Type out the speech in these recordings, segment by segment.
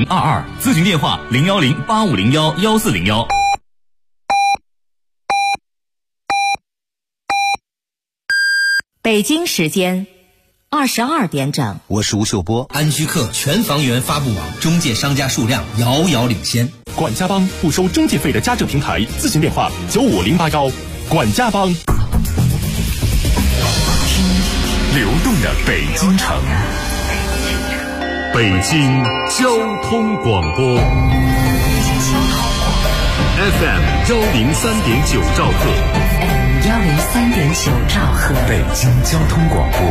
0022，咨询电话01085011401。 北京时间22点整， 我是吴秀波。 安居客全房源发布网中介商家数量遥遥领先。 管家帮不收中介费的家政平台，咨询电话95081。管家帮。 流动的北京城，北京交通广播 FM103.9兆赫 103.9兆赫， 北京交通广播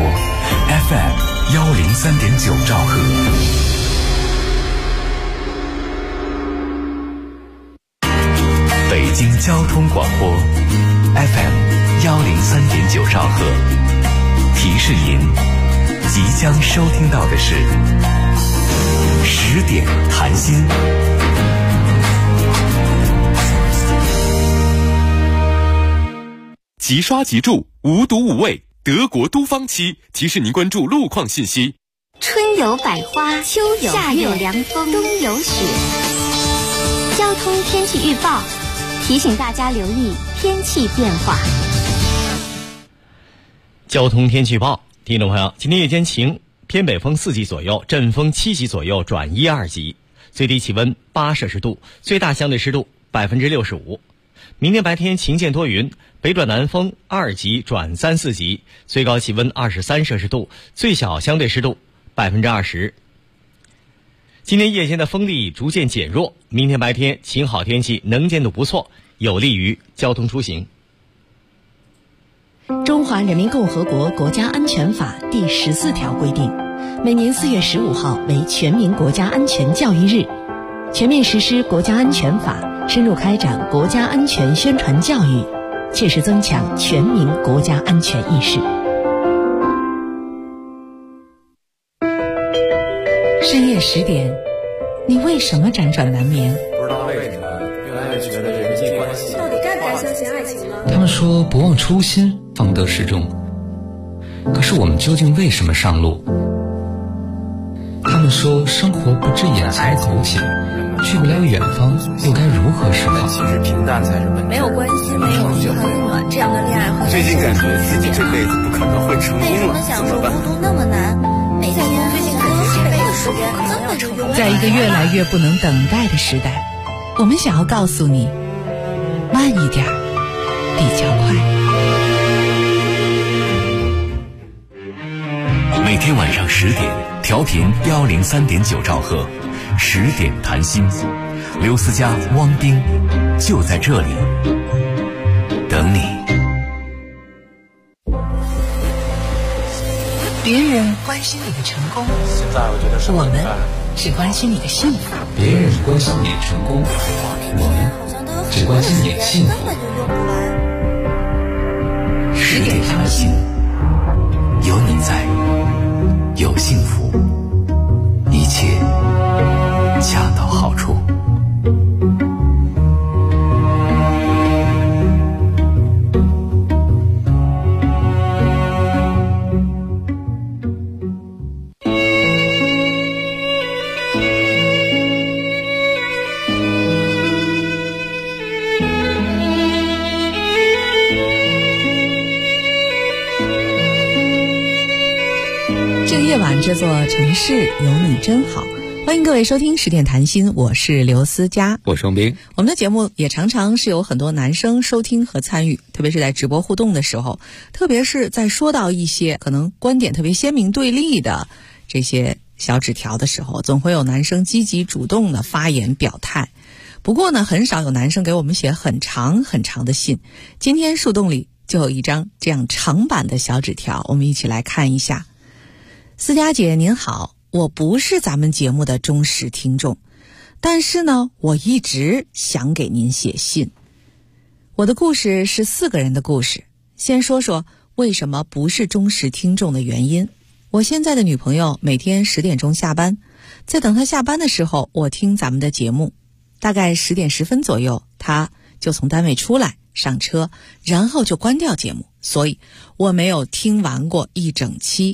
FM103.9兆赫。北京交通广播 FM103.9兆赫。提示您，即将收听到的是10点谈心。 即刷即住，无毒无味，德国都芳漆提示您关注路况信息。 春有百花，秋有夏有凉风，冬有雪。交通天气预报提醒大家留意天气变化。 交通天气预报，听众朋友，今天夜间晴，偏北风4级左右，阵风7级左右转1、2级，最低气温8摄氏度，最大相对湿度65%。明天白天晴间多云，北转南风2级转3、4级，最高气温23摄氏度，最小相对湿度20%。今天夜间的风力逐渐减弱，明天白天晴好天气，能见度不错，有利于交通出行。 中华人民共和国国家安全法第14条规定，每年4月15号为全民国家安全教育日，全面实施国家安全法，深入开展国家安全宣传教育，切实增强全民国家安全意识。深夜10点，你为什么辗转难眠？ 不知道为什么越来越觉得人际关系到底该不该相信爱情呢？ 他们说不忘初心，方得始终。可是我们究竟为什么上路？他们说生活不止眼前苟且，去不了远方，又该如何是好？ 其实平淡才是本质。 没有关系，没有嘘寒问暖，这样的恋爱会最近感觉自己这辈子不可能会成功了， 为什么享受孤独那么难？每天最近感觉这辈子时间可能要成功。 在一个越来越不能等待的时代，我们想要告诉你，慢一点比较快。 每天晚上10点，调频103.9兆赫，10点谈心。刘思佳、汪冰就在这里等你。 别人关心你的成功， 现在我觉得我们只关心你的幸福。 别人关心你的成功，我们只关心你的幸福。 根本就用不完。 10点谈心，有你在，有幸福，一切恰到好处。 夜晚这座城市有你真好，欢迎各位收听10点谈心，我是刘思佳， 我是王斌。 我们的节目也常常是有很多男生收听和参与，特别是在直播互动的时候，特别是在说到一些可能观点特别鲜明对立的这些小纸条的时候，总会有男生积极主动的发言表态。不过呢，很少有男生给我们写很长很长的信。今天树洞里就有一张这样长版的小纸条，我们一起来看一下。思佳姐您好，我不是咱们节目的忠实听众，但是呢，我一直想给您写信。我的故事是4个人的故事，先说说为什么不是忠实听众的原因。我现在的女朋友每天10点钟下班，在等她下班的时候，我听咱们的节目，大概10点10分左右，她就从单位出来上车，然后就关掉节目，所以我没有听完过一整期。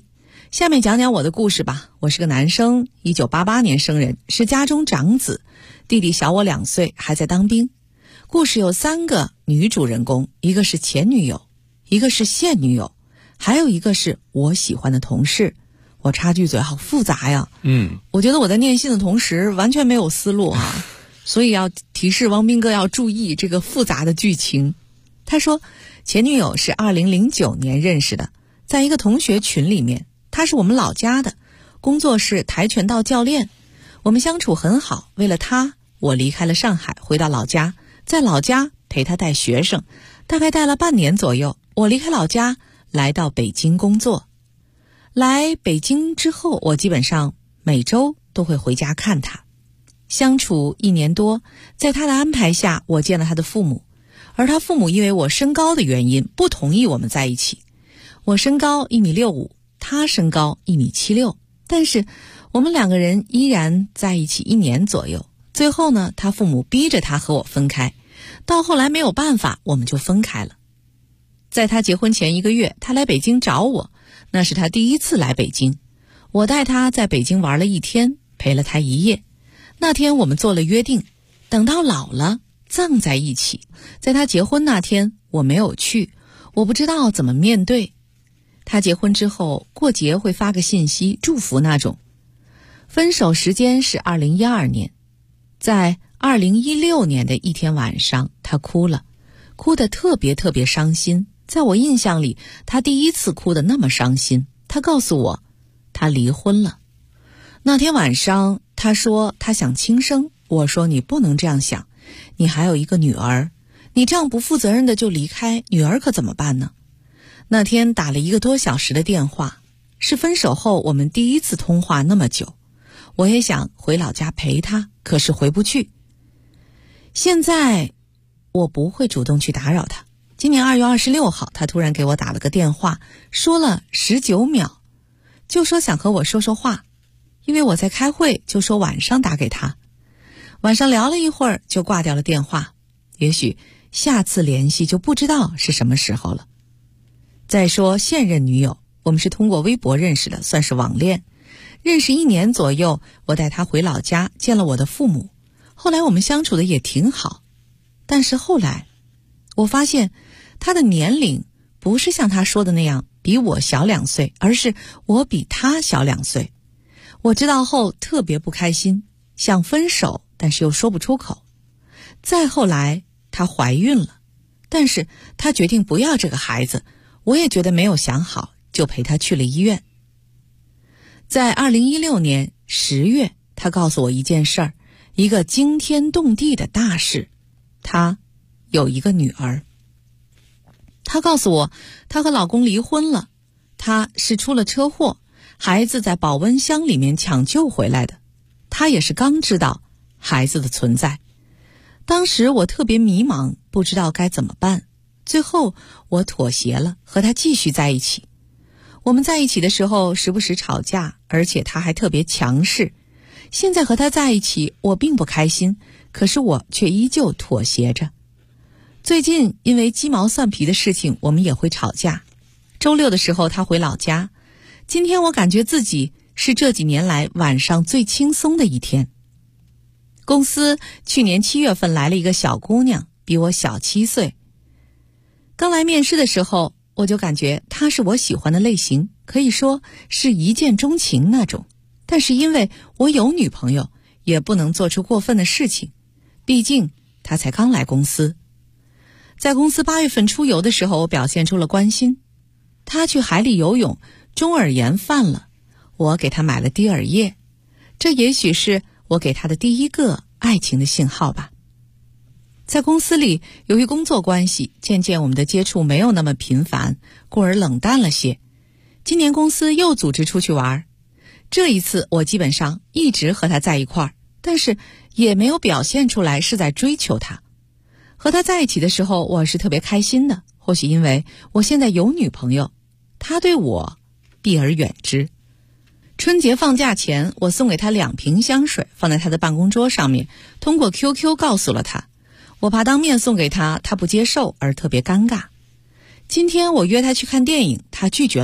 下面讲讲我的故事吧。我是个男生，1988年生人，是家中长子，弟弟小我2岁，还在当兵。故事有3个女主人公，一个是前女友，一个是现女友，还有一个是我喜欢的同事。我插句嘴，好复杂呀。我觉得我在念信的同时完全没有思路啊，所以要提示汪斌哥要注意这个复杂的剧情。他说前女友是2009年认识的，在一个同学群里面，她是我们老家的，工作是跆拳道教练，我们相处很好。为了她，我离开了上海，回到老家，在老家陪她带学生，大概带了半年左右。我离开老家来到北京工作。来北京之后，我基本上每周都会回家看她。相处1年多，在她的安排下，我见了她的父母，而她父母因为我身高的原因不同意我们在一起。我身高1.65米，她身高1.76米，但是我们2个人依然在一起1年左右。最后呢，她父母逼着她和我分开，到后来没有办法，我们就分开了。在她结婚前1个月，她来北京找我，那是她第一次来北京。我带她在北京玩了1天，陪了她1夜。那天我们做了约定，等到老了葬在一起。在她结婚那天我没有去，我不知道怎么面对。她结婚之后过节会发个信息祝福那种。分手时间是2012年，在2016年的一天晚上，她哭了，哭得特别伤心。在我印象里，她第一次哭得那么伤心。她告诉我她离婚了。那天晚上她说她想轻生，我说你不能这样想，你还有一个女儿，你这样不负责任的就离开，女儿可怎么办呢？那天打了1个多小时的电话，是分手后我们第一次通话那么久。我也想回老家陪她，可是回不去。现在我不会主动去打扰她。今年2月26号，她突然给我打了个电话，说了19秒，就说想和我说说话，因为我在开会，就说晚上打给她。晚上聊了一会儿就挂掉了电话，也许下次联系就不知道是什么时候了。再说现任女友，我们是通过微博认识的，算是网恋。认识1年左右，我带她回老家见了我的父母，后来我们相处的也挺好。但是后来我发现她的年龄不是像她说的那样比我小2岁，而是我比她小2岁。我知道后特别不开心，想分手，但是又说不出口。再后来她怀孕了，但是她决定不要这个孩子，我也觉得没有想好，就陪她去了医院。在2016年10月，她告诉我一件事儿，一个惊天动地的大事，她有一个女儿。她告诉我她和老公离婚了，她是出了车祸，孩子在保温箱里面抢救回来的。她也是刚知道孩子的存在。当时我特别迷茫，不知道该怎么办。最后我妥协了，和她继续在一起。我们在一起的时候时不时吵架，而且她还特别强势。现在和她在一起，我并不开心，可是我却依旧妥协着。最近因为鸡毛蒜皮的事情，我们也会吵架。周6的时候她回老家，今天我感觉自己是这几年来晚上最轻松的一天。公司去年7月份来了一个小姑娘，比我小7岁。刚来面试的时候，我就感觉她是我喜欢的类型，可以说是一见钟情那种。但是因为我有女朋友，也不能做出过分的事情，毕竟她才刚来公司。在公司8月份出游的时候，我表现出了关心。她去海里游泳，中耳炎犯了，我给她买了滴耳液，这也许是我给她的第一个爱情的信号吧。在公司里，由于工作关系，渐渐我们的接触没有那么频繁，故而冷淡了些。今年公司又组织出去玩，这一次我基本上一直和他在一块儿，但是也没有表现出来是在追求他。和他在一起的时候，我是特别开心的，或许因为我现在有女朋友，他对我避而远之。春节放假前，我送给他2瓶香水，放在他的办公桌上面，通过 QQ 告诉了他。我怕当面送给他，他不接受而特别尴尬。今天我约他去看电影，他拒绝了我。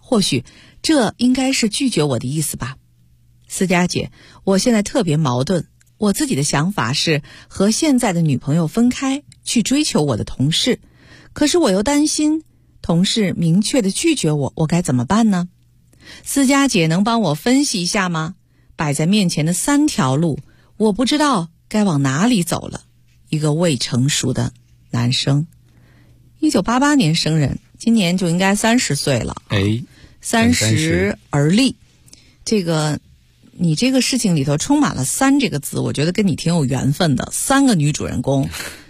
或许这应该是拒绝我的意思吧。思佳姐，我现在特别矛盾，我自己的想法是和现在的女朋友分开，去追求我的同事，可是我又担心同事明确的拒绝我，我该怎么办呢？思佳姐能帮我分析一下吗？摆在面前的3条路，我不知道该往哪里走了。一个未成熟的男生，1988年生人，今年就应该30岁了。30而立，这个你这个事情里头充满了3这个字，我觉得跟你挺有缘分的。3个女主人公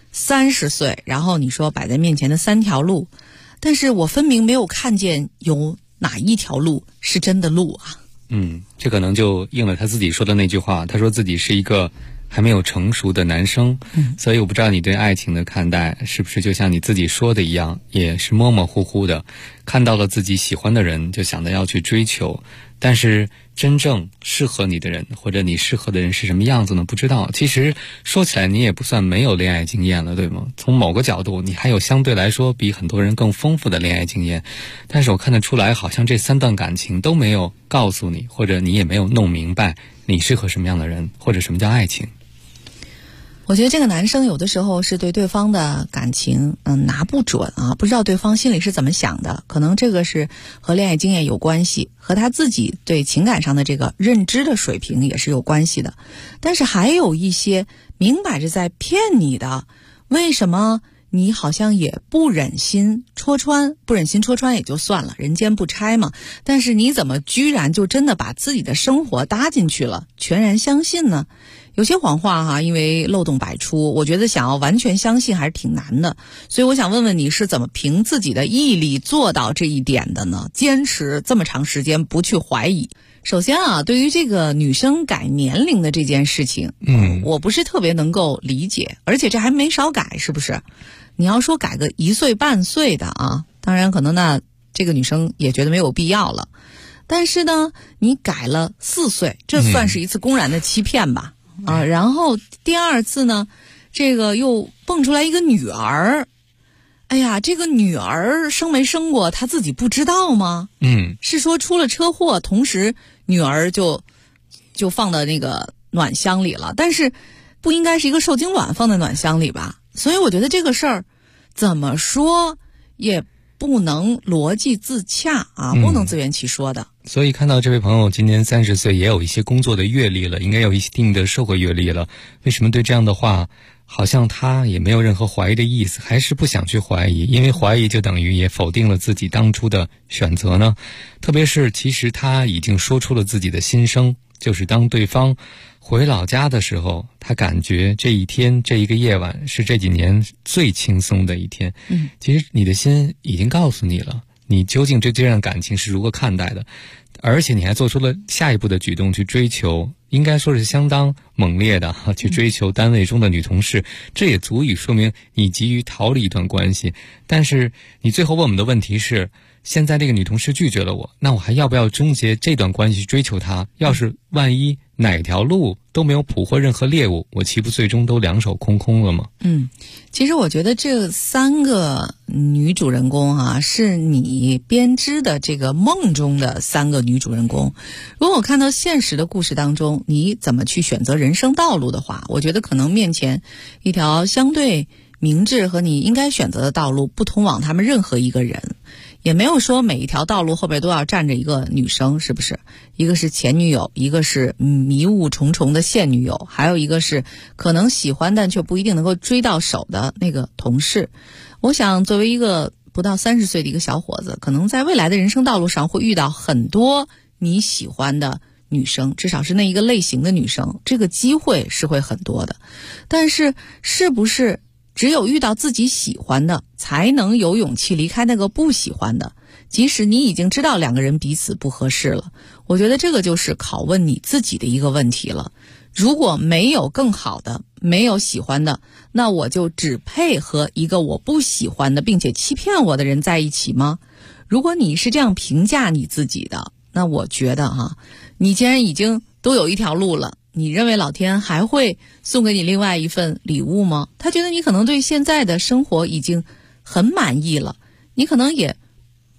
，30岁，然后你说摆在面前的3条路，但是我分明没有看见有哪一条路是真的路啊。 这可能就应了他自己说的那句话，他说自己是一个还没有成熟的男生，所以我不知道你对爱情的看待是不是就像你自己说的一样，也是模模糊糊的，看到了自己喜欢的人就想着要去追求，但是真正适合你的人或者你适合的人是什么样子呢？不知道。其实说起来你也不算没有恋爱经验了，对吗？从某个角度你还有相对来说比很多人更丰富的恋爱经验，但是我看得出来好像这3段感情都没有告诉你，或者你也没有弄明白你适合什么样的人，或者什么叫爱情。 我觉得这个男生有的时候是对对方的感情拿不准啊，不知道对方心里是怎么想的，可能这个是和恋爱经验有关系，和他自己对情感上的这个认知的水平也是有关系的。但是还有一些明摆着在骗你的，为什么你好像也不忍心戳穿？不忍心戳穿也就算了，人间不拆嘛，但是你怎么居然就真的把自己的生活搭进去了，全然相信呢？有些谎话哈，因为漏洞百出，我觉得想要完全相信还是挺难的。所以我想问问你是怎么凭自己的毅力做到这一点的呢？坚持这么长时间不去怀疑。首先啊，对于这个女生改年龄的这件事情，我不是特别能够理解，而且这还没少改，是不是？你要说改个1岁半岁的啊，当然可能那这个女生也觉得没有必要了。但是呢，你改了4岁，这算是一次公然的欺骗吧？然后第2次呢，这个又蹦出来一个女儿。哎呀，这个女儿生没生过，她自己不知道吗？是说出了车祸，同时女儿就放到那个暖箱里了，但是不应该是一个受精卵放在暖箱里吧？所以我觉得这个事儿怎么说也不能逻辑自洽啊，不能自圆其说的。 所以看到这位朋友今年30岁，也有一些工作的阅历了，应该有一定的社会阅历了，为什么对这样的话好像他也没有任何怀疑的意思，还是不想去怀疑？因为怀疑就等于也否定了自己当初的选择呢。特别是其实他已经说出了自己的心声，就是当对方回老家的时候，他感觉这一天这一个夜晚是这几年最轻松的一天。其实你的心已经告诉你了，你究竟对这段感情是如何看待的，而且你还做出了下一步的举动去追求，应该说是相当猛烈的去追求单位中的女同事，这也足以说明你急于逃离一段关系。但是你最后问我们的问题是，现在这个女同事拒绝了我，那我还要不要终结这段关系追求她？要是万一哪条路都没有捕获任何猎物，我岂不最终都两手空空了吗？ 其实我觉得这3个女主人公啊，是你编织的这个梦中的3个女主人公。如果看到现实的故事当中，你怎么去选择人生道路的话，我觉得可能面前一条相对明智和你应该选择的道路不通往他们任何一个人。也没有说每一条道路后边都要站着一个女生，是不是？一个是前女友，一个是迷雾重重的现女友，还有一个是可能喜欢但却不一定能够追到手的那个同事。我想作为一个不到30岁的一个小伙子，可能在未来的人生道路上会遇到很多你喜欢的女生，至少是那一个类型的女生，这个机会是会很多的。但是是不是只有遇到自己喜欢的，才能有勇气离开那个不喜欢的？即使你已经知道2个人彼此不合适了，我觉得这个就是拷问你自己的一个问题了。如果没有更好的，没有喜欢的，那我就只配和一个我不喜欢的并且欺骗我的人在一起吗？如果你是这样评价你自己的，那我觉得你既然已经都有一条路了，你认为老天还会送给你另外一份礼物吗？他觉得你可能对现在的生活已经很满意了，你可能也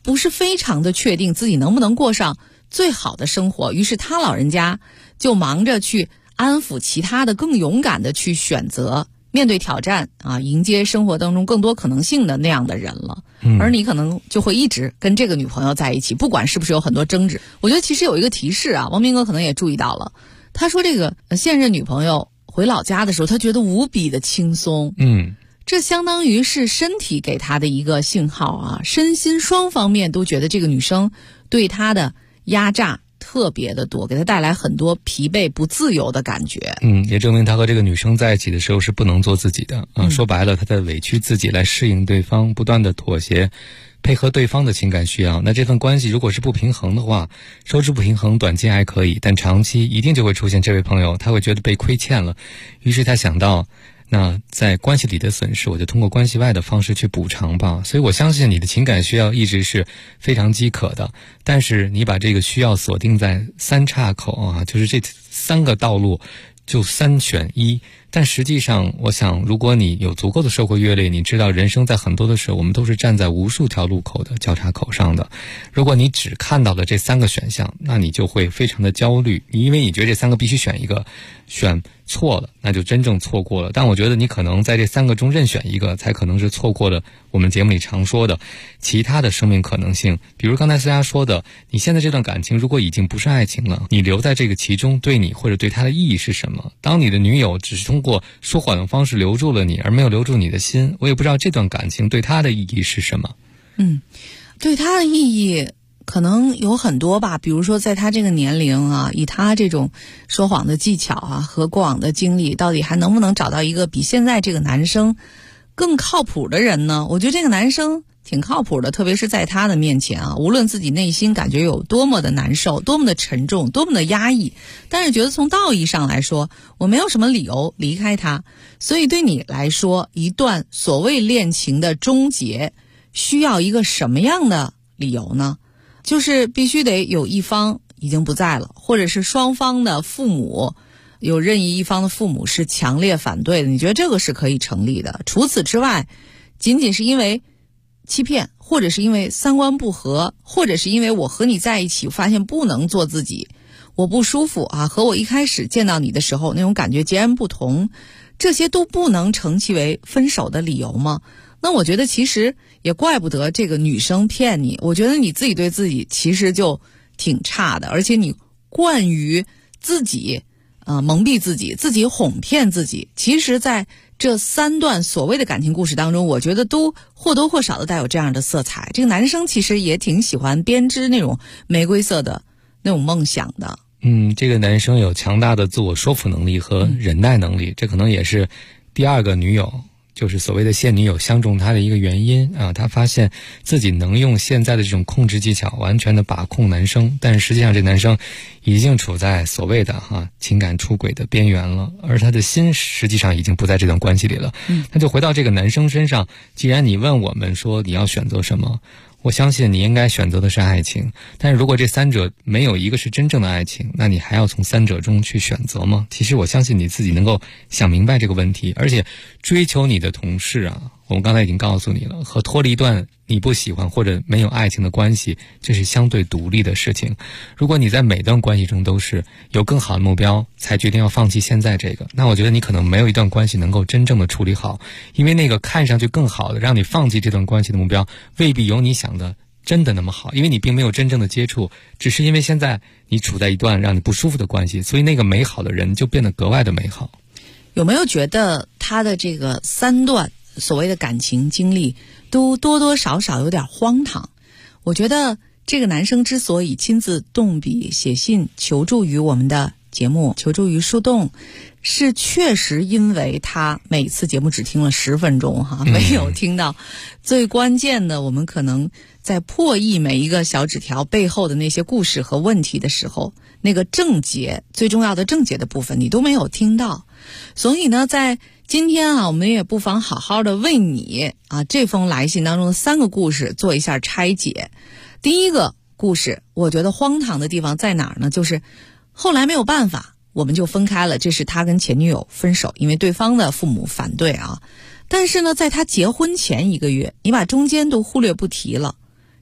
不是非常的确定自己能不能过上最好的生活，于是他老人家就忙着去安抚其他的更勇敢的去选择面对挑战啊，迎接生活当中更多可能性的那样的人了。而你可能就会一直跟这个女朋友在一起，不管是不是有很多争执。我觉得其实有一个提示啊，王明哥可能也注意到了，他说这个现任女朋友回老家的时候，他觉得无比的轻松。这相当于是身体给他的一个信号啊，身心双方面都觉得这个女生对他的压榨特别的多，给他带来很多疲惫不自由的感觉。 也证明他和这个女生在一起的时候是不能做自己的啊。说白了，他在委屈自己来适应对方，不断的妥协配合对方的情感需要。那这份关系如果是不平衡的话，收支不平衡短期还可以，但长期一定就会出现这位朋友他会觉得被亏欠了，于是他想到那在关系里的损失，我就通过关系外的方式去补偿吧。所以我相信你的情感需要一直是非常饥渴的，但是你把这个需要锁定在三岔口啊，就是这三个道路就三选一。但实际上我想，如果你有足够的社会阅历，你知道人生在很多的时候我们都是站在无数条路口的交叉口上的。如果你只看到了这三个选项，那你就会非常的焦虑，因为你觉得这三个必须选一个，选错了那就真正错过了。但我觉得你可能在这三个中任选一个，才可能是错过了我们节目里常说的其他的生命可能性。比如刚才思佳说的，你现在这段感情如果已经不是爱情了，你留在这个其中对你或者对他的意义是什么？当你的女友只是通过说谎的方式留住了你，而没有留住你的心，我也不知道这段感情对他的意义是什么。 对他的意义可能有很多吧，比如说在他这个年龄啊，以他这种说谎的技巧啊和过往的经历，到底还能不能找到一个比现在这个男生更靠谱的人呢？我觉得这个男生挺靠谱的，特别是在他的面前啊，无论自己内心感觉有多么的难受，多么的沉重，多么的压抑，但是觉得从道义上来说，我没有什么理由离开他。所以对你来说，一段所谓恋情的终结需要一个什么样的理由呢？就是必须得有一方已经不在了，或者是双方的父母有任意一方的父母是强烈反对的，你觉得这个是可以成立的。除此之外，仅仅是因为欺骗，或者是因为三观不合，或者是因为我和你在一起发现不能做自己，我不舒服啊，和我一开始见到你的时候那种感觉截然不同，这些都不能成其为分手的理由吗？那我觉得其实也怪不得这个女生骗你，我觉得你自己对自己其实就挺差的，而且你惯于自己蒙蔽自己，自己哄骗自己。其实在这三段所谓的感情故事当中，我觉得都或多或少的带有这样的色彩。这个男生其实也挺喜欢编织那种玫瑰色的那种梦想的。 这个男生有强大的自我说服能力和忍耐能力，这可能也是第二个女友，就是所谓的现女友相中他的一个原因啊。他发现自己能用现在的这种控制技巧完全的把控男生，但是实际上这男生已经处在所谓的情感出轨的边缘了，而他的心实际上已经不在这段关系里了。那就回到这个男生身上，既然你问我们说你要选择什么，我相信你应该选择的是爱情，但是如果这三者没有一个是真正的爱情，那你还要从三者中去选择吗？其实我相信你自己能够想明白这个问题，而且追求你的同事啊，我们刚才已经告诉你了，和脱离一段你不喜欢或者没有爱情的关系，这是相对独立的事情。如果你在每段关系中都是有更好的目标才决定要放弃现在这个，那我觉得你可能没有一段关系能够真正的处理好，因为那个看上去更好的让你放弃这段关系的目标未必有你想的真的那么好，因为你并没有真正的接触，只是因为现在你处在一段让你不舒服的关系，所以那个美好的人就变得格外的美好。 有没有觉得他的这个三段所谓的感情经历都多多少少有点荒唐？我觉得这个男生之所以亲自动笔写信求助于我们的节目，求助于树洞，是确实因为他每次节目只听了10分钟没有听到最关键的，我们可能在破译每一个小纸条背后的那些故事和问题的时候，那个症结，最重要的症结的部分你都没有听到。所以呢，在今天我们也不妨好好的为你这封来信当中的3个故事做一下拆解。第一个故事，我觉得荒唐的地方在哪儿呢？就是后来没有办法，我们就分开了，这是他跟前女友分手，因为对方的父母反对但是呢，在他结婚前1个月，你把中间都忽略不提了，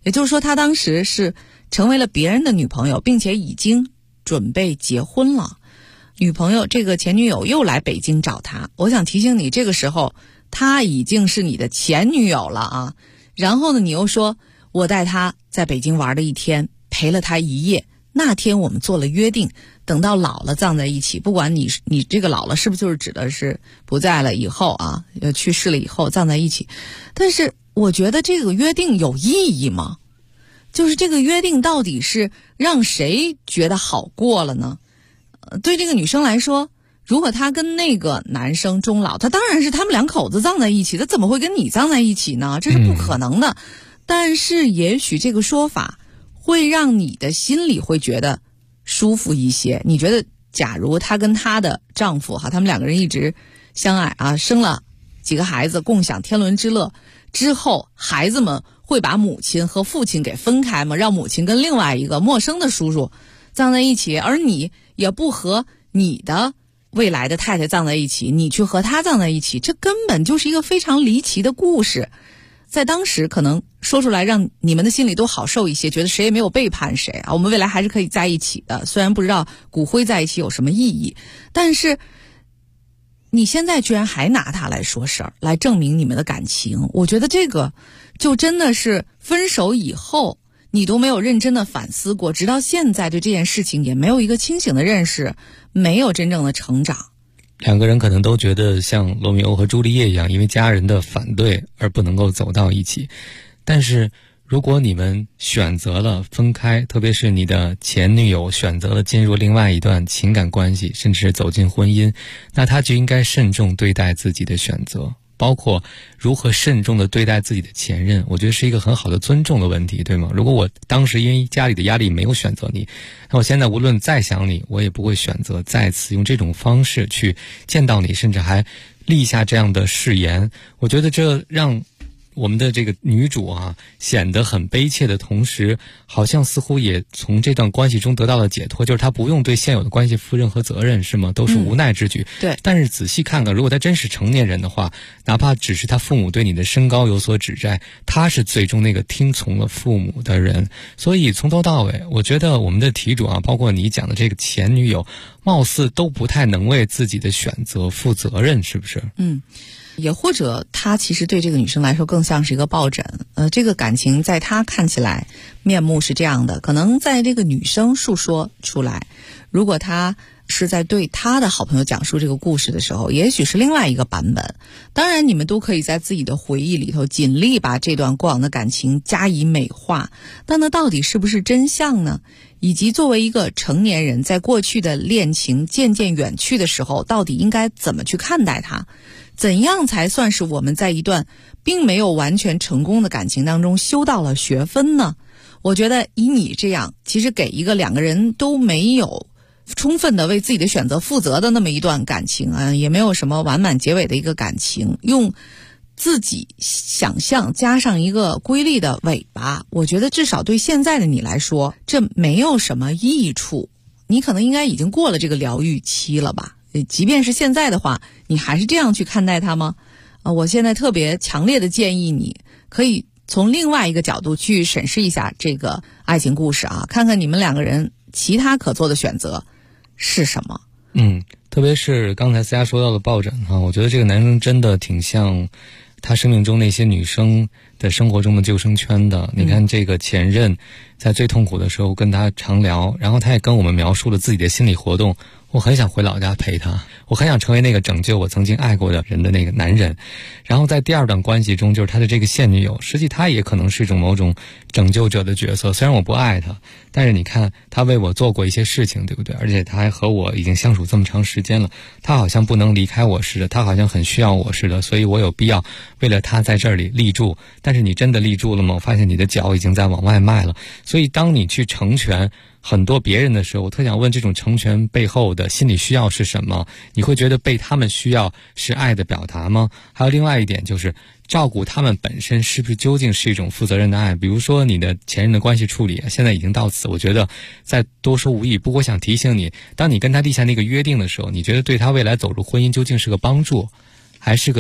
也就是说他当时是成为了别人的女朋友，并且已经准备结婚了。女朋友这个前女友又来北京找他，我想提醒你，这个时候他已经是你的前女友了啊。然后呢，你又说我带他在北京玩了一天，陪了他一夜，那天我们做了约定，等到老了葬在一起。不管你这个老了是不是就是指的是不在了以后啊，去世了以后葬在一起。但是我觉得这个约定有意义吗？就是这个约定到底是让谁觉得好过了呢？对这个女生来说，如果她跟那个男生终老，她当然是他们两口子葬在一起，她怎么会跟你葬在一起呢？这是不可能的。但是也许这个说法会让你的心里会觉得舒服一些。你觉得假如她跟她的丈夫他们两个人一直相爱啊，生了几个孩子，共享天伦之乐之后，孩子们会把母亲和父亲给分开吗？让母亲跟另外一个陌生的叔叔葬在一起，而你也不和你的未来的太太葬在一起，你去和他葬在一起，这根本就是一个非常离奇的故事。在当时可能说出来让你们的心里都好受一些，觉得谁也没有背叛谁啊，我们未来还是可以在一起的，虽然不知道骨灰在一起有什么意义，但是你现在居然还拿它来说事儿，来证明你们的感情，我觉得这个就真的是分手以后你都没有认真的反思过，直到现在对这件事情也没有一个清醒的认识，没有真正的成长。 两个人可能都觉得像罗密欧和朱丽叶一样，因为家人的反对而不能够走到一起。但是如果你们选择了分开，特别是你的前女友选择了进入另外一段情感关系，甚至走进婚姻，那他就应该慎重对待自己的选择，包括如何慎重地对待自己的前任，我觉得是一个很好的尊重的问题，对吗？如果我当时因为家里的压力没有选择你，那我现在无论再想你，我也不会选择再次用这种方式去见到你，甚至还立下这样的誓言。我觉得这让我们的这个女主显得很悲切的同时，好像似乎也从这段关系中得到了解脱，就是她不用对现有的关系负任何责任，是吗？都是无奈之举。 对。 但是仔细看看，如果她真是成年人的话，哪怕只是她父母对你的身高有所指摘，她是最终那个听从了父母的人。所以从头到尾，我觉得我们的题主包括你讲的这个前女友，貌似都不太能为自己的选择负责任，是不是？ 也或者他其实对这个女生来说更像是一个抱枕，这个感情在他看起来面目是这样的，可能在这个女生述说出来，如果他是在对他的好朋友讲述这个故事的时候，也许是另外一个版本。当然你们都可以在自己的回忆里头尽力把这段过往的感情加以美化，但那到底是不是真相呢？以及作为一个成年人，在过去的恋情渐渐远去的时候，到底应该怎么去看待它？怎样才算是我们在一段并没有完全成功的感情当中修到了学分呢？我觉得以你这样，其实给一个两个人都没有充分的为自己的选择负责的那么一段感情也没有什么完满结尾的一个感情，用自己想象加上一个瑰丽的尾巴，我觉得至少对现在的你来说，这没有什么益处。你可能应该已经过了这个疗愈期了吧？即便是现在的话，你还是这样去看待它吗？我现在特别强烈的建议你可以从另外一个角度去审视一下这个爱情故事看看你们两个人其他可做的选择是什么。 特别是刚才思佳说到的抱枕我觉得这个男生真的挺像他生命中那些女生的生活中的救生圈的。你看这个前任在最痛苦的时候跟他常聊，然后他也跟我们描述了自己的心理活动，我很想回老家陪他，我很想成为那个拯救我曾经爱过的人的那个男人。然后在第二段关系中，就是他的这个现女友，实际他也可能是一种某种拯救者的角色，虽然我不爱他，但是你看他为我做过一些事情，对不对？而且他还和我已经相处这么长时间了，他好像不能离开我似的，他好像很需要我似的，所以我有必要为了他在这里立住。但是你真的立住了吗？我发现你的脚已经在往外迈了。所以当你去成全很多别人的时候，我特想问，这种成全背后的心理需要是什么？你会觉得被他们需要是爱的表达吗？还有另外一点就是照顾他们本身是不是究竟是一种负责任的爱？比如说你的前任的关系处理现在已经到此，我觉得再多说无益。不过我想提醒你，当你跟他立下那个约定的时候，你觉得对他未来走入婚姻究竟是个帮助还是个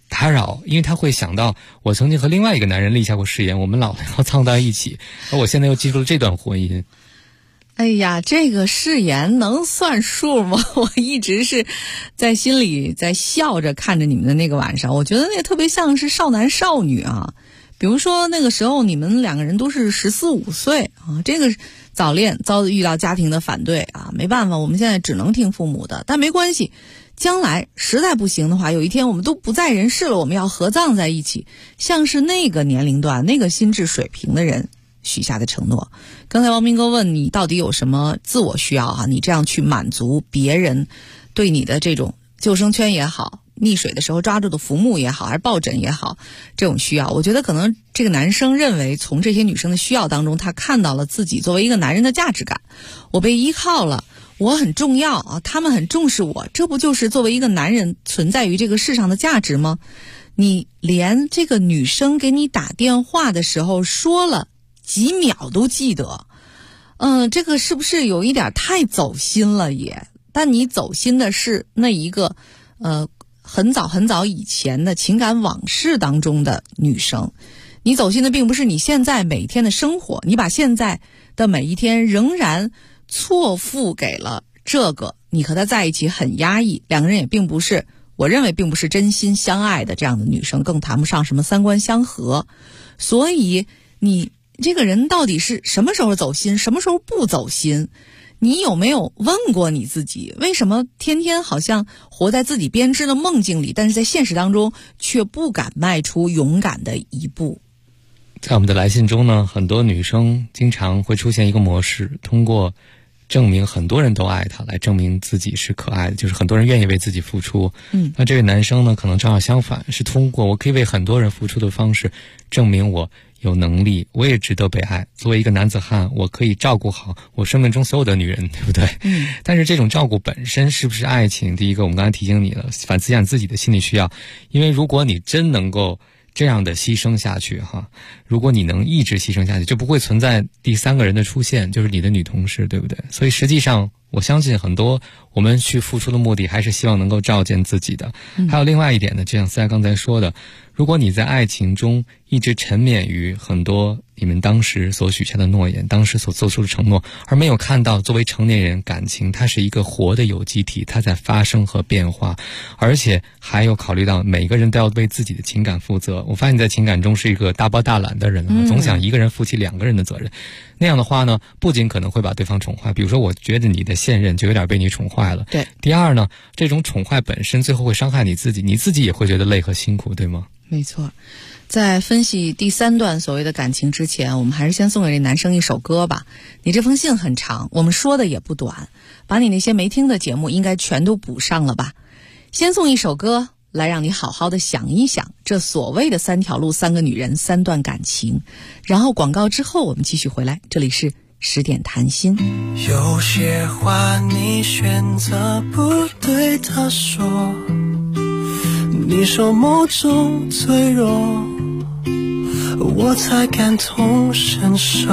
打扰，因为他会想到我曾经和另外一个男人立下过誓言，我们老了要葬在一起，而我现在又进入了这段婚姻。 哎呀，这个誓言能算数吗？我一直是在心里在笑着看着你们的那个晚上，我觉得那特别像是少男少女啊。比如说那个时候你们两个人都是14、15岁啊，这个早恋遇到家庭的反对啊，没办法，我们现在只能听父母的，但没关系，将来实在不行的话，有一天我们都不在人世了，我们要合葬在一起，像是那个年龄段那个心智水平的人许下的承诺。刚才王明哥问你到底有什么自我需要啊？你这样去满足别人对你的这种救生圈也好，溺水的时候抓住的浮木也好，还是抱枕也好，这种需要，我觉得可能这个男生认为从这些女生的需要当中，他看到了自己作为一个男人的价值感。我被依靠了，我很重要啊，他们很重视我，这不就是作为一个男人存在于这个世上的价值吗？你连这个女生给你打电话的时候说了几秒都记得，这个是不是有一点太走心了也？但你走心的是那一个很早很早以前的情感往事当中的女生，你走心的并不是你现在每天的生活，你把现在的每一天仍然错付给了这个你和她在一起很压抑，两个人也并不是，我认为并不是真心相爱的这样的女生，更谈不上什么三观相合。所以你这个人到底是什么时候走心，什么时候不走心？你有没有问过你自己，为什么天天好像活在自己编织的梦境里，但是在现实当中却不敢迈出勇敢的一步？ 在我们的来信中呢，很多女生经常会出现一个模式，通过证明很多人都爱她来证明自己是可爱的，就是很多人愿意为自己付出。那这位男生呢，可能正好相反，是通过我可以为很多人付出的方式证明我有能力，我也值得被爱。作为一个男子汉，我可以照顾好我生命中所有的女人，对不对？但是这种照顾本身是不是爱情？第一个，我们刚才提醒你了，反思一下自己的心理需要。因为如果你真能够这样的牺牲下去如果你能一直牺牲下去，就不会存在第三个人的出现，就是你的女同事，对不对？所以实际上我相信很多我们去付出的目的还是希望能够照见自己的。还有另外一点呢，就像思佳刚才说的，如果你在爱情中一直沉湎于很多你们当时所许下的诺言，当时所做出的承诺，而没有看到作为成年人，感情它是一个活的有机体，它在发生和变化，而且还有考虑到每个人都要为自己的情感负责。我发现你在情感中是一个大包大揽的人总想一个人负起两个人的责任。那样的话呢，不仅可能会把对方宠坏，比如说我觉得你的现任就有点被你宠坏了。 对。 第二呢，这种宠坏本身最后会伤害你自己，你自己也会觉得累和辛苦，对吗？ 没错。在分析第三段所谓的感情之前，我们还是先送给这男生一首歌吧。你这封信很长，我们说的也不短，把你那些没听的节目应该全都补上了吧。先送一首歌来让你好好的想一想这所谓的3条路、3个女人、3段感情，然后广告之后我们继续回来。这里是10点谈心。 有些话你选择不对他说，你说某种脆弱，我才感同身受。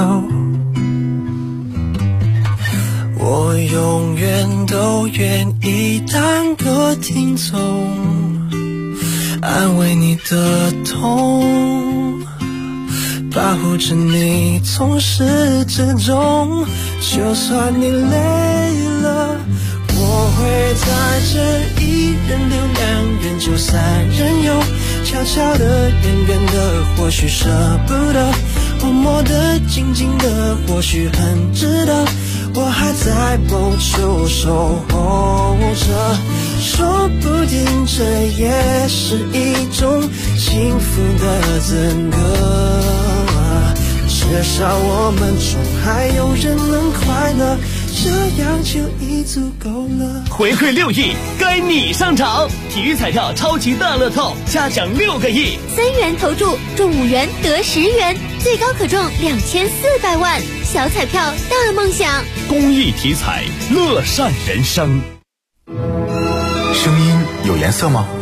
我永远都愿意当个听众，安慰你的痛，保护着你从始至终。就算你累了，我会在这1人留2人就3人游，悄悄的远远的或许舍不得，默默的静静的或许很值得，我还在某处守候着，说不定这也是一种幸福的资格，至少我们中还有人能快乐，这样就已足够了。 回馈6亿，该你上场！体育彩票超级大乐透，加奖6个亿 ，3元投注中5元得10元，最高可中2400万。小彩票大梦想， 公益体彩，乐善人生。 声音有颜色吗？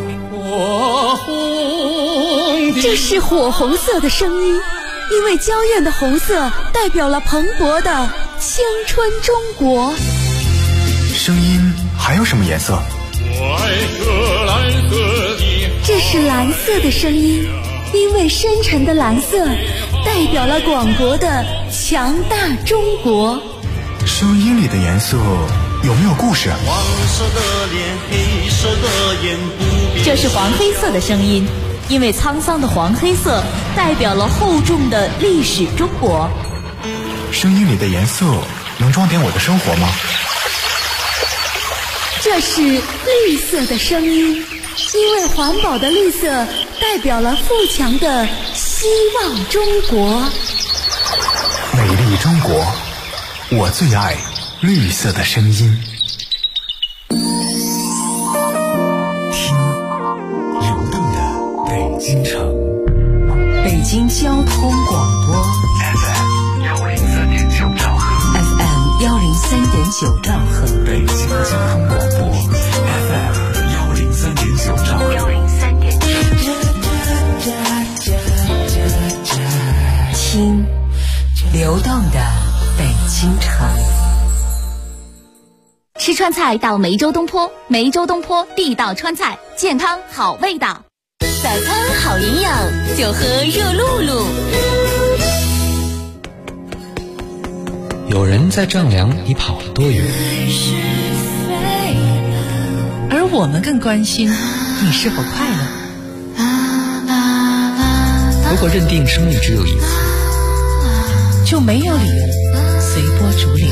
这是火红色的声音，因为娇艳的红色代表了蓬勃的青春中国。 声音还有什么颜色？ 这是蓝蓝色的声音，因为深沉的蓝色代表了广博的强大中国。 声音里的颜色有没有故事？ 黄色的脸，黑色的眼，不变。 这是黄黑色的声音，因为沧桑的黄黑色代表了厚重的历史中国。 声音里的颜色能装点我的生活吗？ 这是绿色的声音，因为环保的绿色代表了富强的希望中国。 美丽中国，我最爱绿色的声音。 听流动的北京城， 北京交通广播 FM 103.9兆赫 FM 103.9兆赫， 北京交通广播 FM 103.9兆赫。 听流动的北京城。 吃川菜到梅州东坡，梅州东坡地道川菜，健康好味道。早餐好营养，就喝热露露。 有人在丈量你跑了多远， 而我们更关心你是否快乐。 如果认定生命只有一次， 就没有理由随波逐流。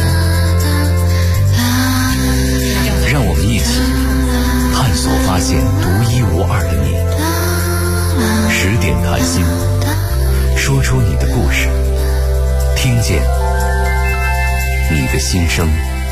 让我们一起探索发现独一无二的你。10点谈心，说出你的故事，听见你的心声。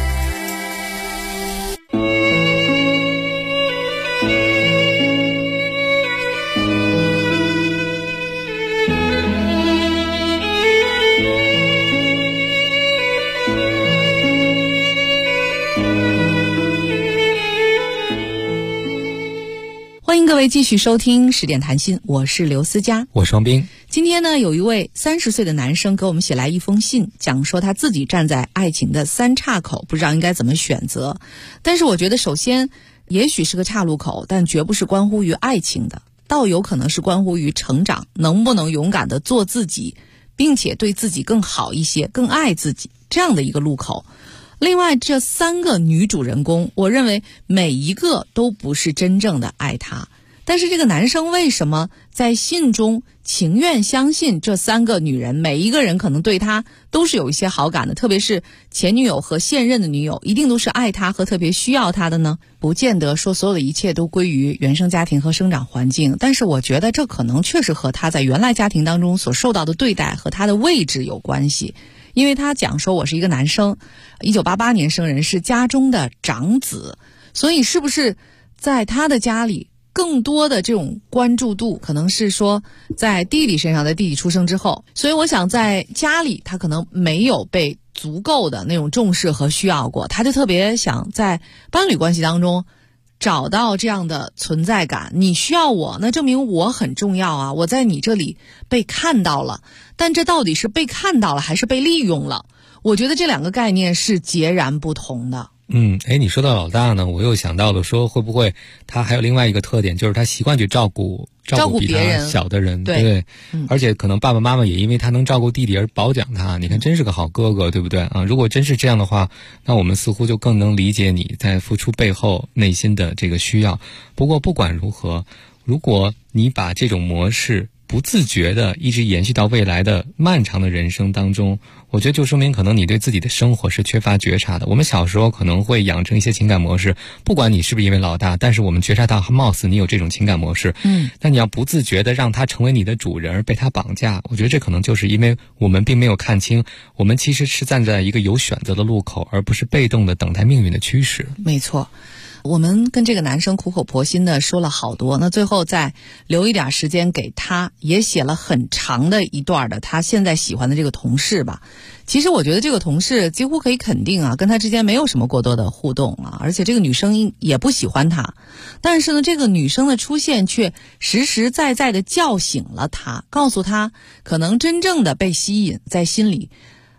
欢迎各位继续收听10点谈心，我是刘思佳， 我是王斌。 今天呢，有一位30岁的男生给我们写来一封信，讲说他自己站在爱情的三岔口，不知道应该怎么选择。但是我觉得首先也许是个岔路口，但绝不是关乎于爱情的，倒有可能是关乎于成长，能不能勇敢地做自己，并且对自己更好一些，更爱自己，这样的一个路口。另外这3个女主人公，我认为每一个都不是真正的爱他，但是这个男生为什么在信中情愿相信这3个女人每一个人可能对他都是有一些好感的，特别是前女友和现任的女友一定都是爱他和特别需要他的呢？不见得说所有的一切都归于原生家庭和生长环境，但是我觉得这可能确实和他在原来家庭当中所受到的对待和他的位置有关系。因为他讲说我是一个男生，1988年生人，是家中的长子，所以是不是在他的家里更多的这种关注度可能是说在弟弟身上，在弟弟出生之后，所以我想在家里他可能没有被足够的那种重视和需要过，他就特别想在伴侣关系当中找到这样的存在感，你需要我，那证明我很重要啊，我在你这里被看到了，但这到底是被看到了还是被利用了？我觉得这2个概念是截然不同的。 你说到老大呢，我又想到了说会不会他还有另外一个特点，就是他习惯去照顾比他小的人，对，而且可能爸爸妈妈也因为他能照顾弟弟而褒奖他，你看真是个好哥哥，对不对啊？如果真是这样的话，那我们似乎就更能理解你在付出背后内心的这个需要。不过不管如何，如果你把这种模式不自觉的一直延续到未来的漫长的人生当中，我觉得就说明可能你对自己的生活是缺乏觉察的。我们小时候可能会养成一些情感模式，不管你是不是因为老大，但是我们觉察到貌似你有这种情感模式，但你要不自觉的让他成为你的主人而被他绑架，我觉得这可能就是因为我们并没有看清，我们其实是站在一个有选择的路口，而不是被动的等待命运的驱使。 没错，我们跟这个男生苦口婆心的说了好多，那最后再留一点时间给他，也写了很长的一段的他现在喜欢的这个同事吧。其实我觉得这个同事几乎可以肯定啊，跟他之间没有什么过多的互动啊，而且这个女生也不喜欢他，但是呢，这个女生的出现却实实在在的叫醒了他，告诉他可能真正的被吸引，在心里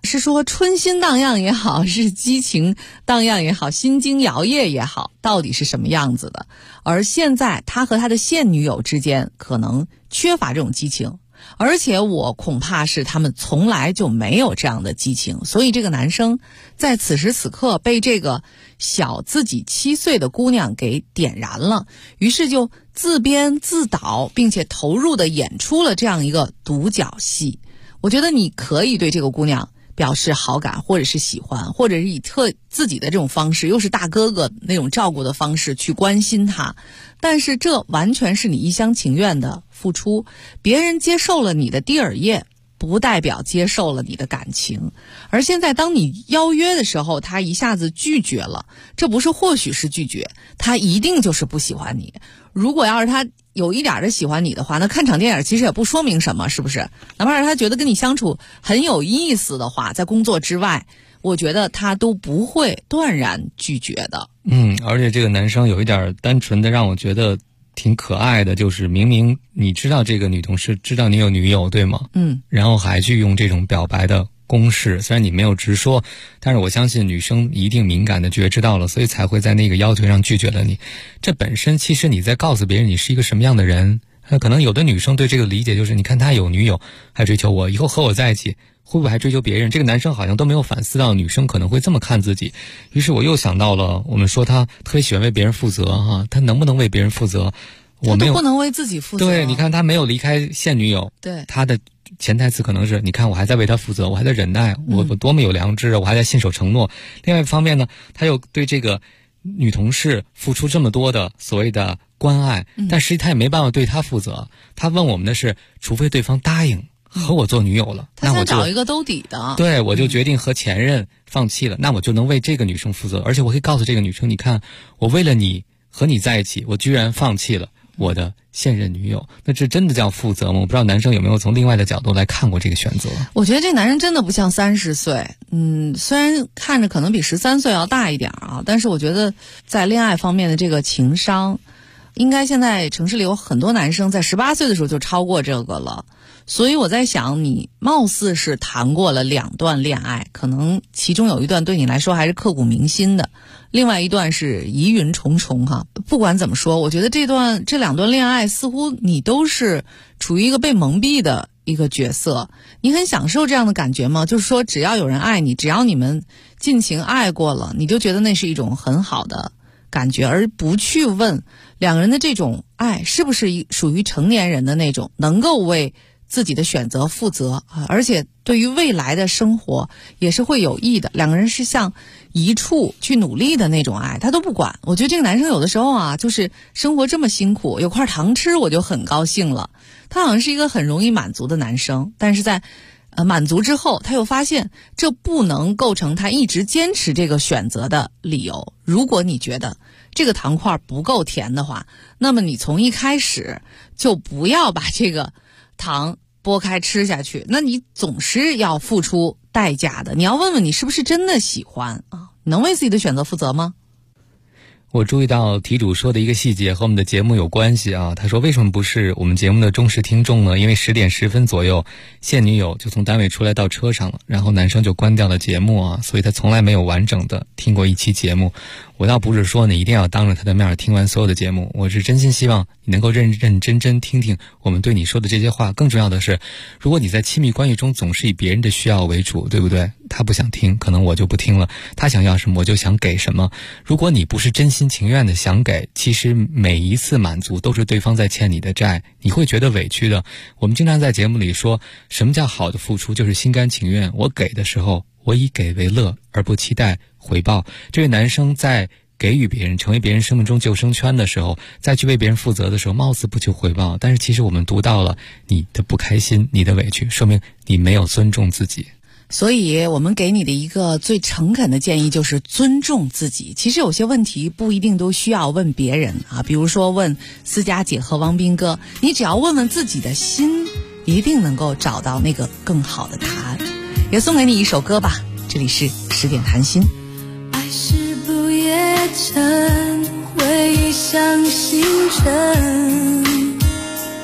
是说春心荡漾也好，是激情荡漾也好，心惊摇曳也好，到底是什么样子的？而现在他和他的现女友之间可能缺乏这种激情，而且我恐怕是他们从来就没有这样的激情，所以这个男生在此时此刻被这个小自己7岁的姑娘给点燃了，于是就自编自导并且投入的演出了这样一个独角戏。我觉得你可以对这个姑娘表示好感，或者是喜欢，或者是以自己的这种方式，又是大哥哥那种照顾的方式去关心她，但是这完全是你一厢情愿的付出，别人接受了你的第二页，不代表接受了你的感情。而现在当你邀约的时候，他一下子拒绝了，这不是或许是拒绝，他一定就是不喜欢你。如果要是他有一点的喜欢你的话，那看场电影其实也不说明什么，是不是？哪怕是他觉得跟你相处很有意思的话，在工作之外，我觉得他都不会断然拒绝的。 而且这个男生有一点单纯的让我觉得挺可爱的，就是明明你知道这个女同事知道你有女友，对吗？然后还去用这种表白的公式，虽然你没有直说，但是我相信女生一定敏感的觉知到了，所以才会在那个要求上拒绝了你。这本身其实你在告诉别人你是一个什么样的人。可能有的女生对这个理解就是你看他有女友还追求我，以后和我在一起会不会还追求别人？这个男生好像都没有反思到女生可能会这么看自己。于是我又想到了，我们说他特别喜欢为别人负责哈，他能不能为别人负责？我没有， 他都不能为自己负责。 对，你看他没有离开现女友， 对， 他的潜台词可能是你看我还在为他负责，我还在忍耐，我多么有良知，我还在信守承诺。另外一方面呢，他又对这个女同事付出这么多的所谓的关爱，但实际他也没办法对他负责。他问我们的是，除非对方答应和我做女友了， 他想找一个兜底的。 对，我就决定和前任放弃了，那我就能为这个女生负责，而且我可以告诉这个女生，你看我为了你和你在一起，我居然放弃了我的现任女友。那这真的叫负责吗？我不知道男生有没有从另外的角度来看过这个选择。 我觉得这男人真的不像30岁，虽然看着可能比13岁要大一点啊，但是我觉得在恋爱方面的这个情商，应该现在城市里有很多男生在18岁的时候就超过这个了。所以我在想，你貌似是谈过了2段恋爱，可能其中有一段对你来说还是刻骨铭心的，另外一段是疑云重重哈。不管怎么说，我觉得这2段恋爱似乎你都是处于一个被蒙蔽的一个角色。你很享受这样的感觉吗？就是说只要有人爱你，只要你们尽情爱过了，你就觉得那是一种很好的感觉，而不去问两个人的这种爱是不是属于成年人的那种能够为自己的选择负责啊，而且对于未来的生活也是会有益的。两个人是向一处去努力的那种爱，他都不管。我觉得这个男生有的时候啊，就是生活这么辛苦，有块糖吃我就很高兴了。他好像是一个很容易满足的男生，但是在满足之后，他又发现这不能构成他一直坚持这个选择的理由。如果你觉得这个糖块不够甜的话，那么你从一开始就不要把这个糖剥开吃下去，那你总是要付出代价的。你要问问你是不是真的喜欢啊？你能为自己的选择负责吗？ 我注意到题主说的一个细节和我们的节目有关系啊。他说为什么不是我们节目的忠实听众呢？因为10点10分左右现女友就从单位出来到车上了，然后男生就关掉了节目啊，所以他从来没有完整的听过一期节目。我倒不是说你一定要当着他的面听完所有的节目，我是真心希望你能够认认真真听听我们对你说的这些话。更重要的是，如果你在亲密关系中总是以别人的需要为主，对不对？他不想听，可能我就不听了，他想要什么我就想给什么。如果你不是真心情愿的想给，其实每一次满足都是对方在欠你的债，你会觉得委屈的。我们经常在节目里说，什么叫好的付出？就是心甘情愿，我给的时候我以给为乐，而不期待回报。这位男生在给予别人，成为别人生命中救生圈的时候，再去为别人负责的时候，貌似不求回报，但是其实我们读到了你的不开心，你的委屈，说明你没有尊重自己。 所以我们给你的一个最诚恳的建议就是尊重自己。其实有些问题不一定都需要问别人啊，比如说问思佳姐和汪斌哥，你只要问问自己的心，一定能够找到那个更好的答案。也送给你一首歌吧，这里是10点谈心。 爱是不夜城，回忆像星辰，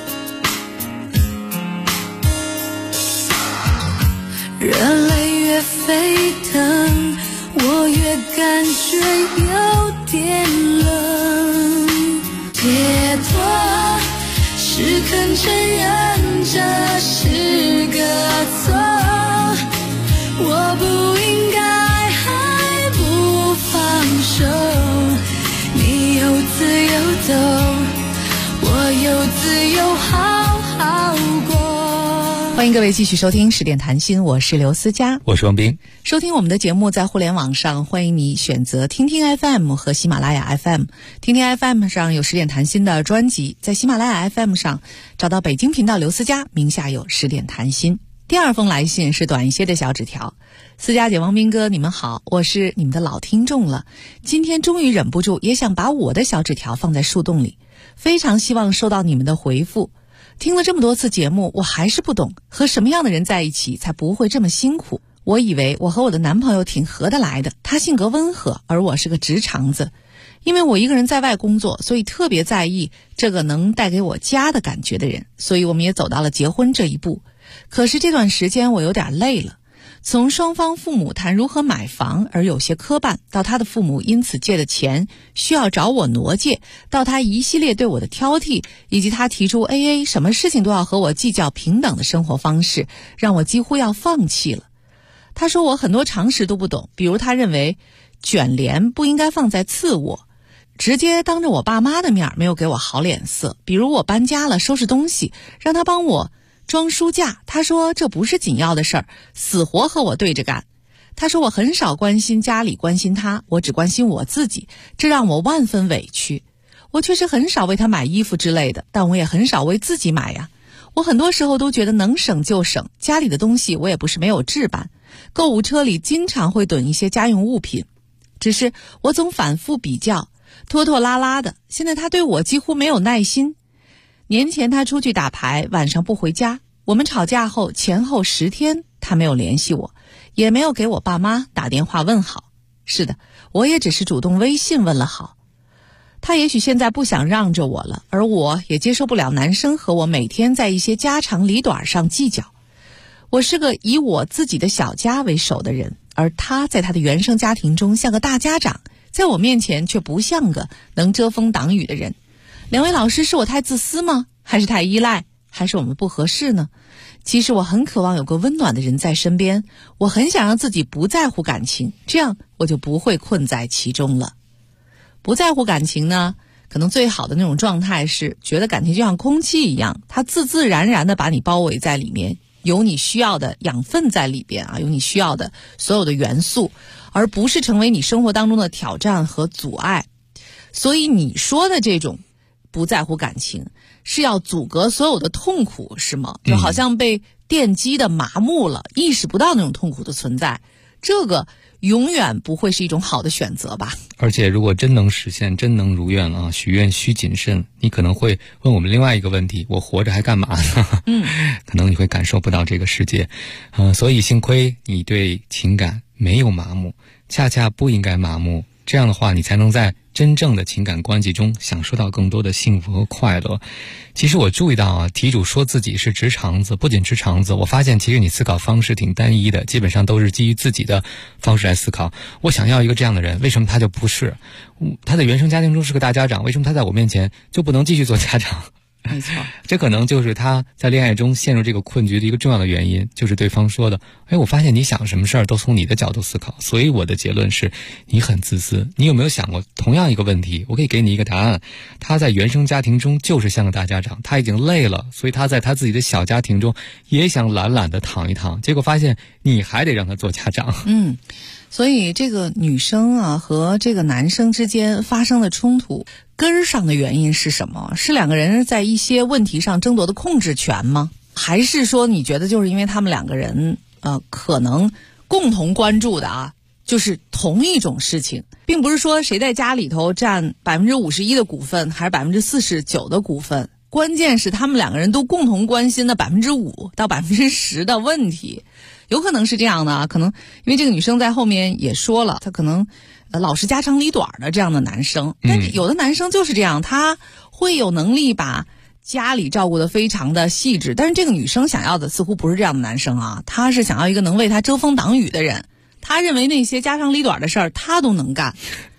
人类越只肯承认这是个错，我不应该还不放手，你有自由走，我有自由好好过。 欢迎各位继续收听10点谈心，我是刘思佳， 我是王斌。 收听我们的节目在互联网上，欢迎你选择听听 FM 和喜马拉雅 FM。 听听 FM 上有10点谈心的专辑，在喜马拉雅 FM 上找到北京频道刘思佳，名下有10点谈心。第二封来信是短一些的小纸条。思佳姐、王斌哥，你们好，我是你们的老听众了，今天终于忍不住也想把我的小纸条放在树洞里，非常希望收到你们的回复。听了这么多次节目，我还是不懂和什么样的人在一起才不会这么辛苦。我以为我和我的男朋友挺合得来的，他性格温和，而我是个直肠子。因为我一个人在外工作，所以特别在意这个能带给我家的感觉的人，所以我们也走到了结婚这一步。可是这段时间我有点累了，从双方父母谈如何买房而有些磕绊，到他的父母因此借的钱需要找我挪借，到他一系列对我的挑剔，以及他提出 AA 什么事情都要和我计较平等的生活方式，让我几乎要放弃了。他说我很多常识都不懂，比如他认为卷帘不应该放在次卧，直接当着我爸妈的面没有给我好脸色，比如我搬家了收拾东西让他帮我装书架，他说这不是紧要的事儿，死活和我对着干。他说我很少关心家里关心他，我只关心我自己，这让我万分委屈。我确实很少为他买衣服之类的，但我也很少为自己买呀。我很多时候都觉得能省就省，家里的东西我也不是没有置办，购物车里经常会囤一些家用物品，只是我总反复比较，拖拖拉拉的。现在他对我几乎没有耐心。年前他出去打牌，晚上不回家，我们吵架后前后10天他没有联系我，也没有给我爸妈打电话问好。是的，我也只是主动微信问了好。他也许现在不想让着我了，而我也接受不了男生和我每天在一些家长里短上计较。我是个以我自己的小家为首的人，而他在他的原生家庭中像个大家长，在我面前却不像个能遮风挡雨的人。两位老师，是我太自私吗？还是太依赖？还是我们不合适呢？其实我很渴望有个温暖的人在身边，我很想让自己不在乎感情，这样我就不会困在其中了。不在乎感情呢，可能最好的那种状态是觉得感情就像空气一样，它自自然然的把你包围在里面，有你需要的养分在里边啊，有你需要的所有的元素，而不是成为你生活当中的挑战和阻碍。所以你说的这种不在乎感情是要阻隔所有的痛苦，是吗？就好像被电击的麻木了，意识不到那种痛苦的存在，这个永远不会是一种好的选择吧。 而且如果真能实现，真能如愿啊，许愿需谨慎，你可能会问我们另外一个问题，我活着还干嘛呢？可能你会感受不到这个世界。所以幸亏你对情感没有麻木，恰恰不应该麻木，这样的话你才能在真正的情感关系中享受到更多的幸福和快乐。其实我注意到啊，题主说自己是直肠子，不仅直肠子，我发现其实你思考方式挺单一的，基本上都是基于自己的方式来思考。我想要一个这样的人，为什么他就不是？他在原生家庭中是个大家长，为什么他在我面前就不能继续做家长？ 没错， 这可能就是他在恋爱中陷入这个困局的一个重要的原因，就是对方说的，我发现你想什么事儿都从你的角度思考，所以我的结论是你很自私。你有没有想过同样一个问题，我可以给你一个答案，他在原生家庭中就是像个大家长，他已经累了，所以他在他自己的小家庭中也想懒懒的躺一躺，结果发现你还得让他做家长。 所以这个女生啊和这个男生之间发生的冲突根儿上的原因是什么？是两个人在一些问题上争夺的控制权吗？还是说你觉得就是因为他们两个人可能共同关注的啊就是同一种事情，并不是说谁在家里头占51%的股份还是49%的股份，关键是他们两个人都共同关心的5%到10%的问题。有可能是这样的啊，可能因为这个女生在后面也说了，她可能老是家长里短的这样的男生，但有的男生就是这样，他会有能力把家里照顾得非常的细致，但是这个女生想要的似乎不是这样的男生啊，她是想要一个能为她遮风挡雨的人，她认为那些家长里短的事儿她都能干。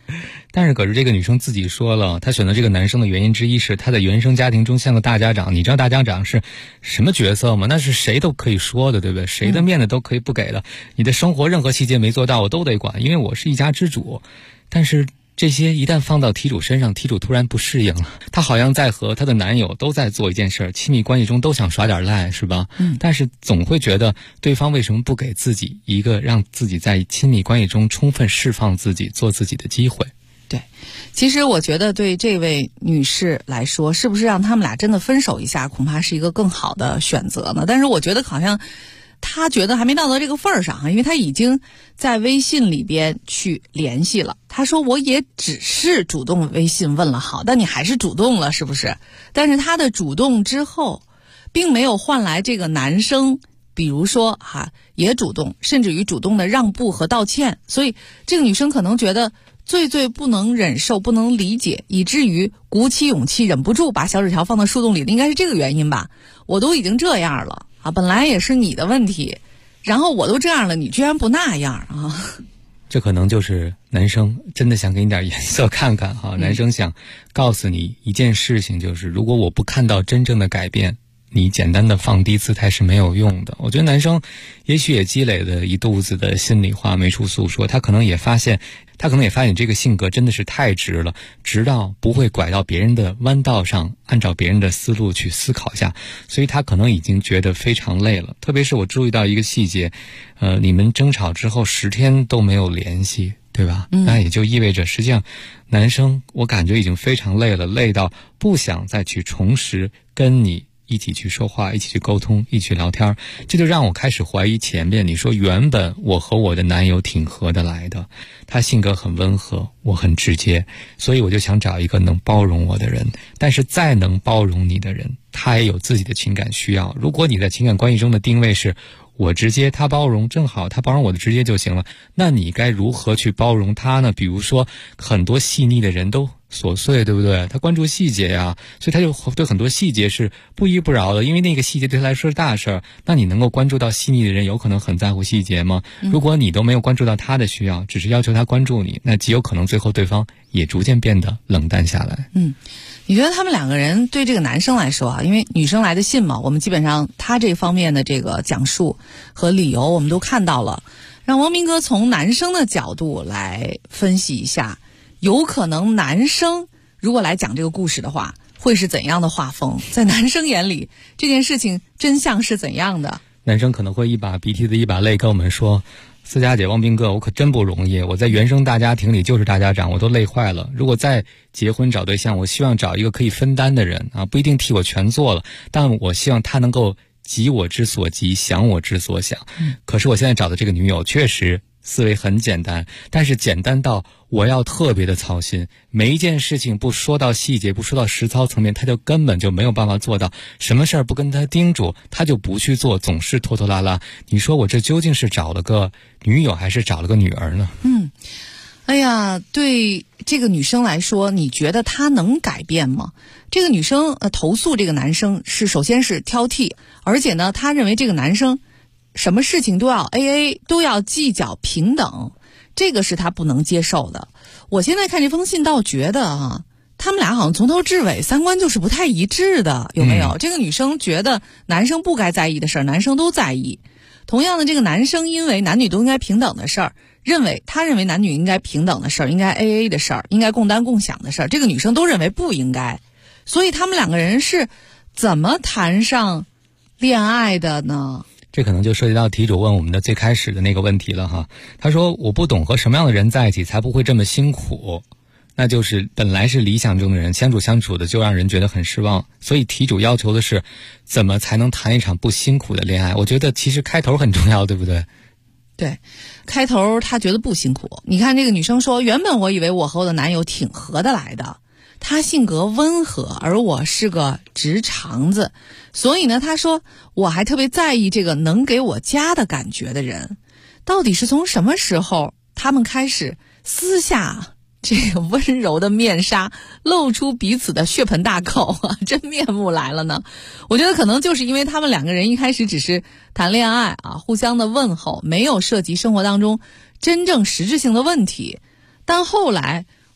但是可是这个女生自己说了，她选择这个男生的原因之一是她在原生家庭中像个大家长。你知道大家长是什么角色吗？那是谁都可以说的，对不对？谁的面子都可以不给的。你的生活任何细节没做到我都得管，因为我是一家之主。但是这些一旦放到题主身上，题主突然不适应了，她好像在和她的男友都在做一件事，亲密关系中都想耍点赖，是吧？但是总会觉得对方为什么不给自己一个让自己在亲密关系中充分释放自己、做自己的机会。 对，其实我觉得对这位女士来说，是不是让他们俩真的分手一下，恐怕是一个更好的选择呢？但是我觉得好像她觉得还没到这个份儿上，因为她已经在微信里边去联系了。她说我也只是主动微信问了好，但你还是主动了，是不是？但是她的主动之后，并没有换来这个男生比如说也主动，甚至于主动的让步和道歉。所以这个女生可能觉得最不能忍受、不能理解，以至于鼓起勇气忍不住把小纸条放到树洞里的，应该是这个原因吧。我都已经这样了本来也是你的问题，然后我都这样了，你居然不那样这可能就是男生真的想给你点颜色看看男生想告诉你一件事情，就是如果我不看到真正的改变，你简单的放低姿态是没有用的。我觉得男生也许也积累了一肚子的心里话没处诉说，他可能也发现你这个性格真的是太直了，直到不会拐到别人的弯道上，按照别人的思路去思考下，所以他可能已经觉得非常累了。特别是我注意到一个细节，你们争吵之后10天都没有联系，对吧？那也就意味着实际上男生我感觉已经非常累了，累到不想再去重拾跟你一起去说话，一起去沟通，一起聊天。这就让我开始怀疑前面你说原本我和我的男友挺合得来的，他性格很温和，我很直接，所以我就想找一个能包容我的人。但是再能包容你的人，他也有自己的情感需要。如果你在情感关系中的定位是我直接他包容，正好他包容我的直接就行了，那你该如何去包容他呢？比如说很多细腻的人都琐碎，对不对？他关注细节呀，所以他就对很多细节是不依不饶的，因为那个细节对他来说是大事儿。那你能够关注到细腻的人有可能很在乎细节吗？如果你都没有关注到他的需要，只是要求他关注你，那极有可能最后对方也逐渐变得冷淡下来。 你觉得他们两个人对这个男生来说因为女生来的信嘛，我们基本上他这方面的这个讲述和理由我们都看到了，让王明哥从男生的角度来分析一下，有可能男生如果来讲这个故事的话，会是怎样的画风？在男生眼里，这件事情真相是怎样的？ 男生可能会一把鼻涕的一把泪跟我们说，思佳姐、汪斌哥，我可真不容易，我在原生大家庭里就是大家长，我都累坏了。如果再结婚找对象，我希望找一个可以分担的人不一定替我全做了，但我希望他能够急我之所急，想我之所想。可是我现在找的这个女友确实思维很简单，但是简单到我要特别的操心，每一件事情不说到细节，不说到实操层面，他就根本就没有办法做到。什么事儿不跟他叮嘱，他就不去做，总是拖拖拉拉。你说我这究竟是找了个女友还是找了个女儿呢？ 哎呀，对这个女生来说，你觉得她能改变吗？这个女生投诉这个男生是首先是挑剔，而且呢，她认为这个男生什么事情都要 AA， 都要计较平等，这个是她不能接受的。我现在看这封信倒觉得他们俩好像从头至尾三观就是不太一致的，有没有？这个女生觉得男生不该在意的事儿，男生都在意。同样的，这个男生因为男女都应该平等的事儿，他认为男女应该平等的事儿，应该 AA 的事儿，应该共担共享的事儿，这个女生都认为不应该。所以他们两个人是怎么谈上恋爱的呢？ 这可能就涉及到题主问我们的最开始的那个问题了他说我不懂和什么样的人在一起才不会这么辛苦，那就是本来是理想中的人，相处的就让人觉得很失望。所以题主要求的是怎么才能谈一场不辛苦的恋爱。我觉得其实开头很重要，对不对？ 对，开头他觉得不辛苦。你看这个女生说，原本我以为我和我的男友挺合得来的，他性格温和，而我是个直肠子，所以呢，他说我还特别在意这个能给我家的感觉的人。到底是从什么时候他们开始撕下这个温柔的面纱，露出彼此的血盆大口真面目来了呢？我觉得可能就是因为他们两个人一开始只是谈恋爱互相的问候，没有涉及生活当中真正实质性的问题。但后来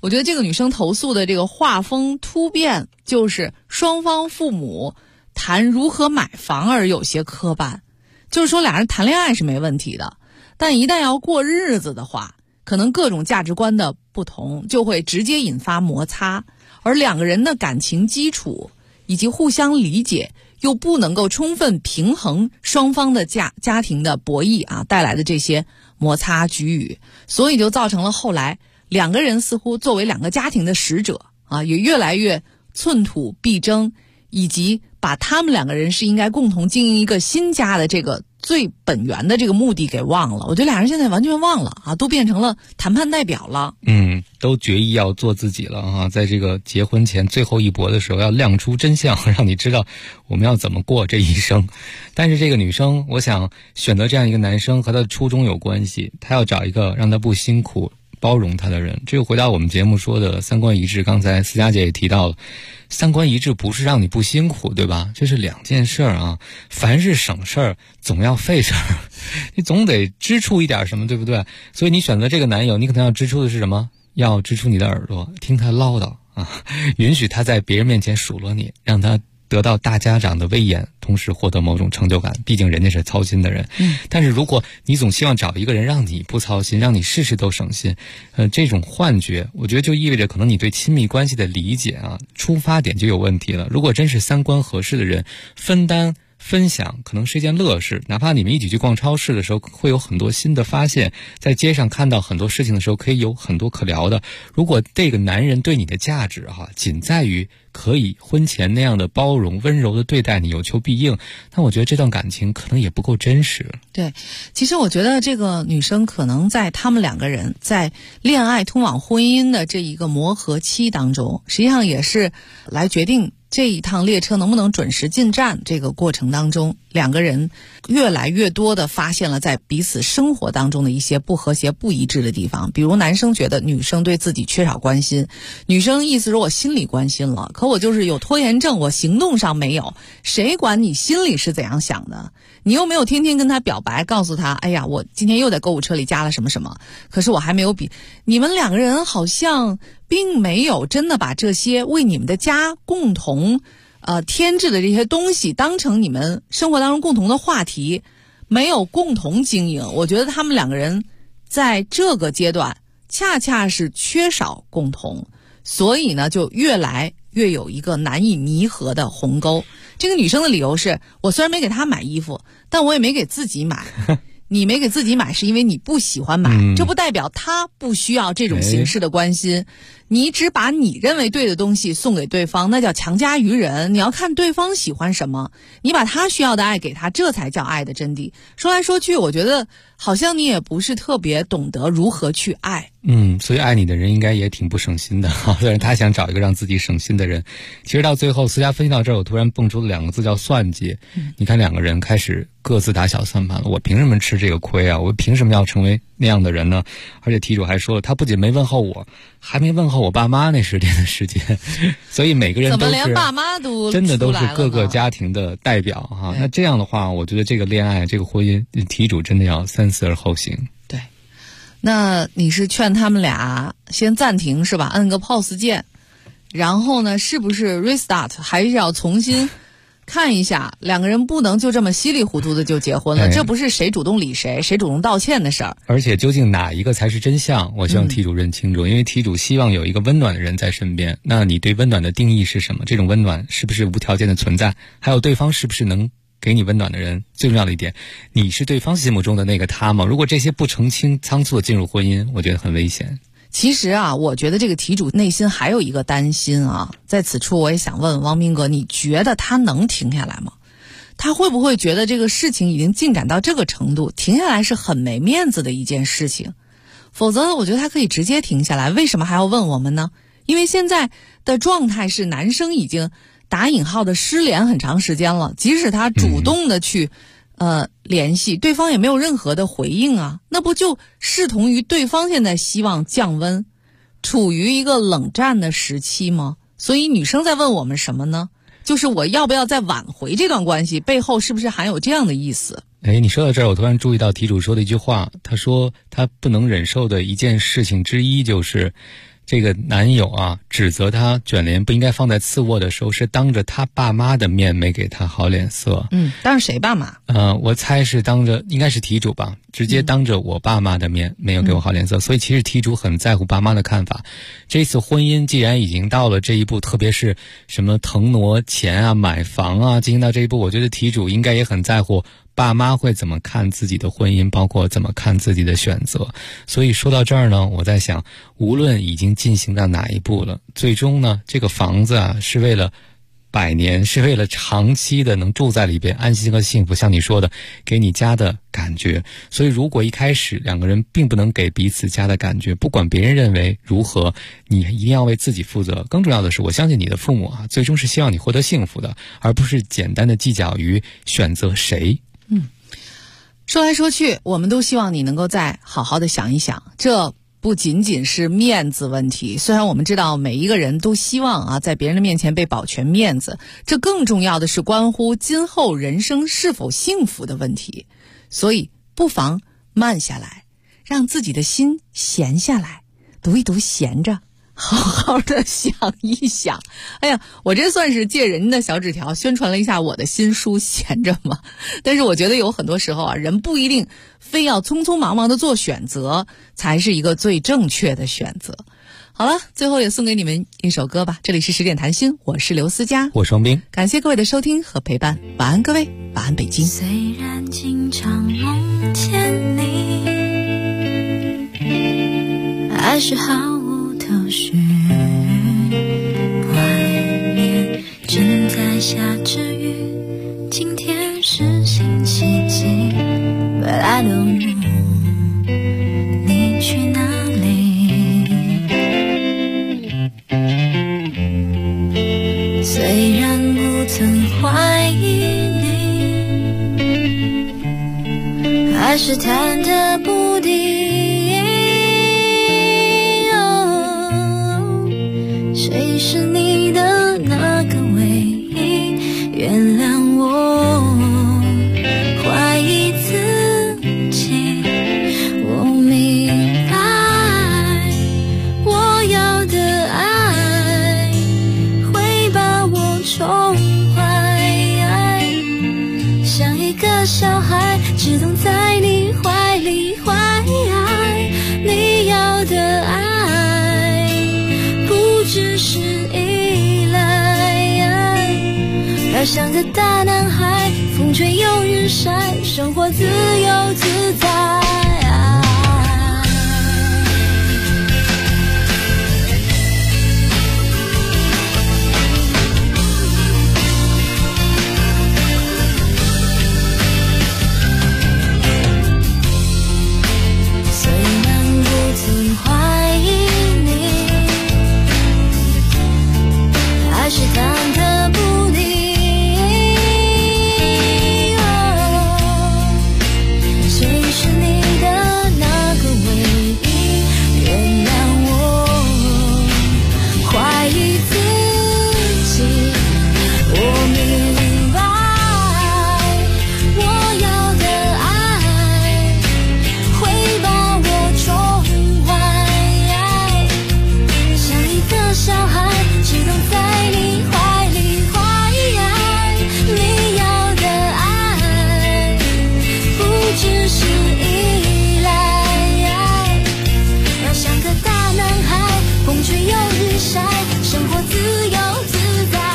我觉得这个女生投诉的这个画风突变，就是双方父母谈如何买房而有些磕绊。就是说俩人谈恋爱是没问题的，但一旦要过日子的话，可能各种价值观的不同就会直接引发摩擦，而两个人的感情基础以及互相理解又不能够充分平衡双方的家庭的博弈啊带来的这些摩擦局域，所以就造成了后来两个人似乎作为两个家庭的使者啊，也越来越寸土必争，以及把他们两个人是应该共同经营一个新家的这个最本源的这个目的给忘了。我觉得俩人现在完全忘了啊，都变成了谈判代表了。 都决意要做自己了啊，在这个结婚前最后一搏的时候要亮出真相，让你知道我们要怎么过这一生。但是这个女生，我想选择这样一个男生和她的初衷有关系，她要找一个让她不辛苦包容她的人。这就回到我们节目说的三观一致，刚才思佳姐也提到了，三观一致不是让你不辛苦，对吧？这是两件事啊。凡是省事儿总要费事儿，你总得支出一点什么，对不对？所以你选择这个男友，你可能要支出的是什么？要支出你的耳朵，听他唠叨啊，允许他在别人面前数落你，让他得到大家长的威严，同时获得某种成就感，毕竟人家是操心的人。但是如果你总希望找一个人让你不操心，让你事事都省心，这种幻觉我觉得就意味着可能你对亲密关系的理解啊出发点就有问题了。如果真是三观合适的人，分担分享可能是一件乐事，哪怕你们一起去逛超市的时候会有很多新的发现，在街上看到很多事情的时候可以有很多可聊的。如果这个男人对你的价值仅在于可以婚前那样的包容温柔的对待你，有求必应，那我觉得这段感情可能也不够真实。 对，其实我觉得这个女生可能在他们两个人在恋爱通往婚姻的这一个磨合期当中，实际上也是来决定这一趟列车能不能准时进站。这个过程当中，两个人越来越多的发现了在彼此生活当中的一些不和谐不一致的地方。比如男生觉得女生对自己缺少关心，女生意思说我心里关心了，可我就是有拖延症，我行动上没有，谁管你心里是怎样想的？你又没有天天跟他表白，告诉他哎呀我今天又在购物车里加了什么什么，可是我还没有比。你们两个人好像并没有真的把这些为你们的家共同添置的这些东西当成你们生活当中共同的话题，没有共同经营。我觉得他们两个人在这个阶段恰恰是缺少共同，所以呢就越来越有一个难以弥合的鸿沟。这个女生的理由是，我虽然没给她买衣服，但我也没给自己买。你没给自己买是因为你不喜欢买，这不代表他不需要这种形式的关心。你只把你认为对的东西送给对方，那叫强加于人。你要看对方喜欢什么，你把他需要的爱给他，这才叫爱的真谛。说来说去，我觉得好像你也不是特别懂得如何去爱。 所以爱你的人应该也挺不省心的。虽然他想找一个让自己省心的人，其实到最后思佳分析到这儿，我突然蹦出了两个字叫算计。你看两个人开始各自打小算盘了，我凭什么吃这个亏啊？我凭什么要成为那样的人呢？而且题主还说了，他不仅没问候我，还没问候我爸妈那10天的时间。所以每个人都是怎么连爸妈都真的都是各个家庭的代表哈。那这样的话，我觉得这个恋爱这个婚姻，题主真的要三思而后行。 对，那你是劝他们俩先暂停是吧？摁个 pause 键，然后呢是不是 restart， 还是要重新看一下？两个人不能就这么稀里糊涂的就结婚了，这不是谁主动理谁，谁主动道歉的事儿。 而且究竟哪一个才是真相，我希望题主认清楚。因为题主希望有一个温暖的人在身边，那你对温暖的定义是什么？这种温暖是不是无条件的存在？还有对方是不是能给你温暖的人？最重要的一点，你是对方心目中的那个他吗？如果这些不澄清，仓促的进入婚姻，我觉得很危险。 其实啊，我觉得这个题主内心还有一个担心啊，在此处我也想问汪明哥，你觉得他能停下来吗？他会不会觉得这个事情已经进展到这个程度，停下来是很没面子的一件事情？否则我觉得他可以直接停下来，为什么还要问我们呢？因为现在的状态是男生已经打引号的失联很长时间了，即使他主动的去联系，对方也没有任何的回应啊，那不就视同于对方现在希望降温，处于一个冷战的时期吗？所以女生在问我们什么呢？就是我要不要再挽回这段关系，背后是不是含有这样的意思？ 你说到这儿，我突然注意到题主说的一句话，他说他不能忍受的一件事情之一就是这个男友啊指责她卷帘不应该放在次卧的时候，是当着她爸妈的面没给她好脸色。 当着谁爸妈？ 我猜是当着，应该是题主吧，直接当着我爸妈的面没有给我好脸色。所以其实题主很在乎爸妈的看法。这次婚姻既然已经到了这一步，特别是什么腾挪钱啊、买房啊，进行到这一步，我觉得题主应该也很在乎爸妈会怎么看自己的婚姻，包括怎么看自己的选择。所以说到这儿呢，我在想，无论已经进行到哪一步了，最终呢，这个房子啊是为了100年，是为了长期的能住在里边，安心和幸福，像你说的，给你家的感觉。所以如果一开始两个人并不能给彼此家的感觉，不管别人认为如何，你一定要为自己负责。更重要的是，我相信你的父母啊，最终是希望你获得幸福的，而不是简单的计较于选择谁。 说来说去，我们都希望你能够再好好的想一想，这不仅仅是面子问题。虽然我们知道每一个人都希望啊，在别人的面前被保全面子，这更重要的是关乎今后人生是否幸福的问题。所以不妨慢下来，让自己的心闲下来，读一读闲着，好好的想一想。哎呀，我这算是借人的小纸条宣传了一下我的新书闲着嘛。但是我觉得有很多时候啊，人不一定非要匆匆忙忙的做选择才是一个最正确的选择。好了，最后也送给你们一首歌吧。这里是10点谈心，我是刘思佳， 我是王斌， 感谢各位的收听和陪伴。晚安各位，晚安北京。 虽然经常梦见你，还是毫无头绪，外面正在下着雨，今天是星期几 But I don't know 你去哪里。虽然不曾怀疑你，还是忐忑不定。谁是你的那个唯一？原谅我怀疑自己。我明白，我要的爱会把我宠坏，像一个小孩只懂在你怀里怀。你要的爱只是依赖，而像个大男孩，风吹又日晒，生活自由自在。虽然不曾怀疑，还是忐忑不定。谁是你的那个唯一？原谅我怀疑自己。我明白，我要的爱会把我宠坏，像一个小孩只懂在你怀里怀。你要的爱不只是依赖，要像个大男孩，风吹又日晒，生活自由自在。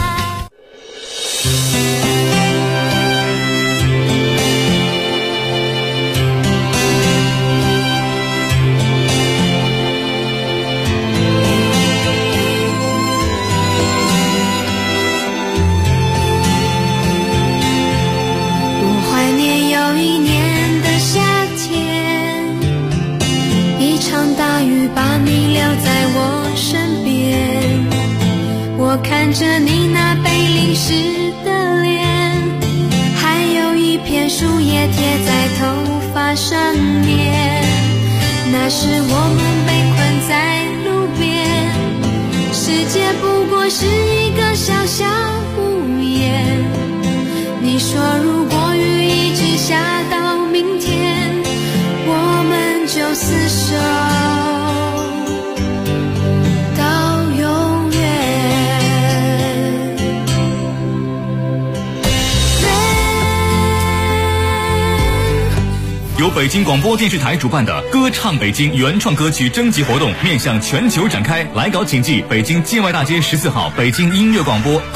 我看着你那被淋湿的脸，还有一片树叶贴在头发上面，那时我们被困在路边，世界不过是一个小小屋檐。你说如果雨一直下到明天，我们就厮守。 由北京广播电视台主办的歌唱北京原创歌曲征集活动面向全球展开，来稿请寄北京建外大街14号北京音乐广播。